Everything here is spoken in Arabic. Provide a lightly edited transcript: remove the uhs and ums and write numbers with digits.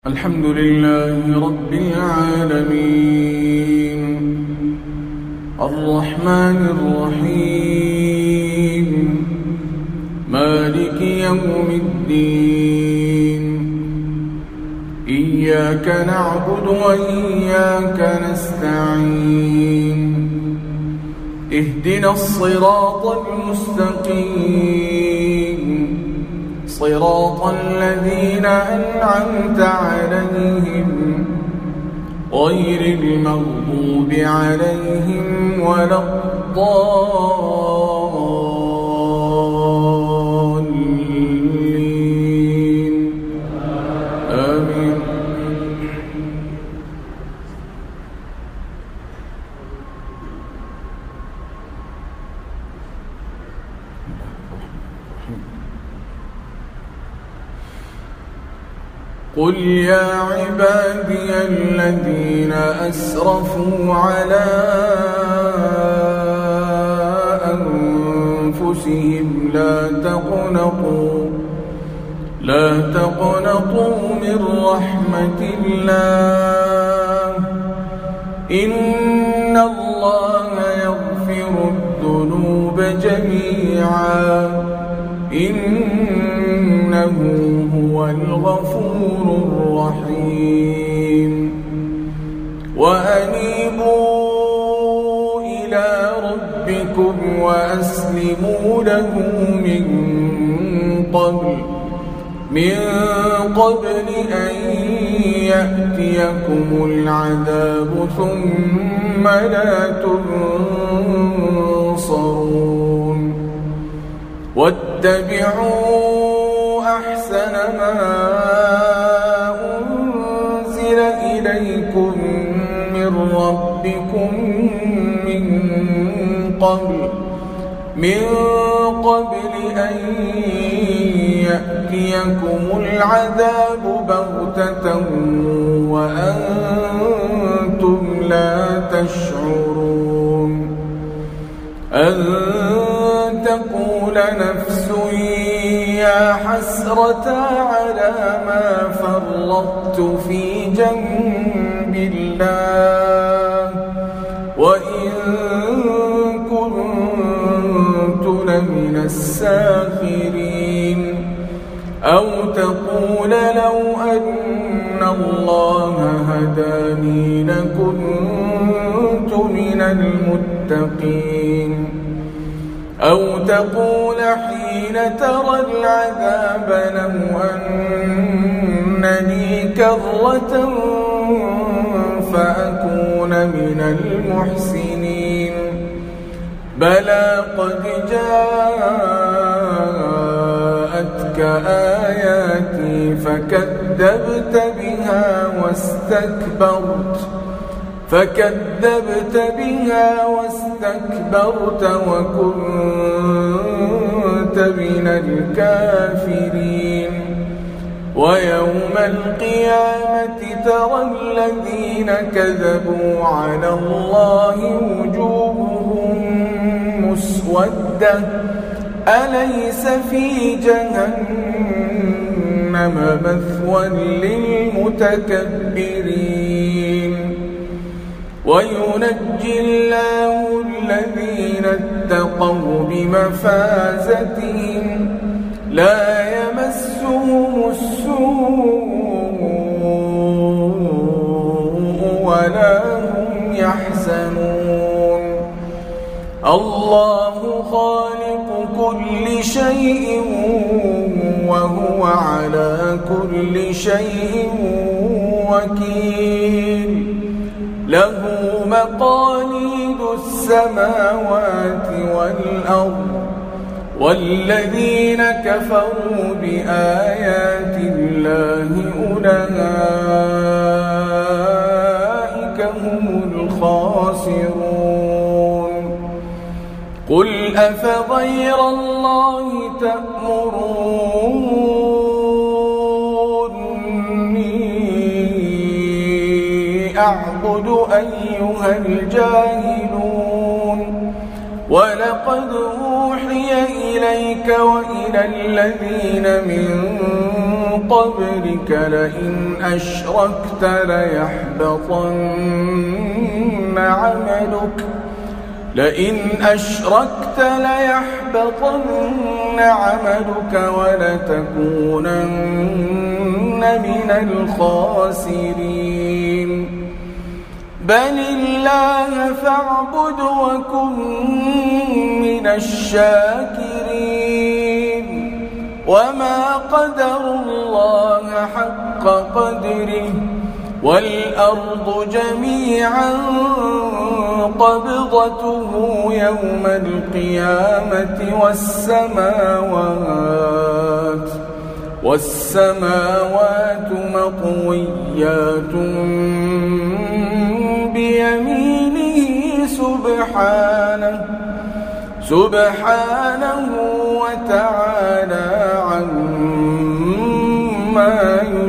الحمد لله رب العالمين الرحمن الرحيم مالك يوم الدين إياك نعبد وإياك نستعين اهدنا الصراط المستقيم صراط الذين أنعمت عليهم غير المغضوب عليهم ولا الضالين آمين. قل يا عبادي الذين أسرفوا على أنفسهم لا تقنطوا من رحمة الله إن الله يغفر الذنوب جميعا إنه هو الغفور الرحيم وأنيبوا إلى ربكم وأسلموا له من قبل أن يأتيكم العذاب ثم لا تنصرون واتبعوا أحسن ما أنزل إليكم من ربكم من قبل أن يأتيكم العذاب بغتة وأنتم لا تشعرون أن تقول نفس يا حسرة على ما فرطت في جنب الله وإن كنت لمن الساخرين أو تقول لو أن الله هداني لكنت من المتقين أو تقول حين ترى العذاب لو أنني كرة فأكون من المحسنين بلى قد جاءتك آياتي فكذبت بها واستكبرت وكنت من الكافرين ويوم القيامة ترى الذين كذبوا على الله وجوههم مسودة أليس في جهنم مثوى للمتكبرين وينجي الله الذين اتقوا بمفازتهم لا يمسهم السوء ولا هم يحزنون الله خالق كل شيء وهو على كل شيء وكيل له مقاليد السماوات والأرض والذين كفروا بآيات الله أولئك هم الخاسرون قل أفغير الله تأمروني أعبد أيها الجاهلون ولقد أوحي إليك وإلى الذين من قبلك لئن أشركت ليحبطن عملك ولتكونن من الخاسرين بل الله فاعبد وكن من الشاكرين وما قدروا الله حق قدره والأرض جميعا قبضته يوم القيامة والسماوات مطويات بيمينه سبحانه وتعالى عما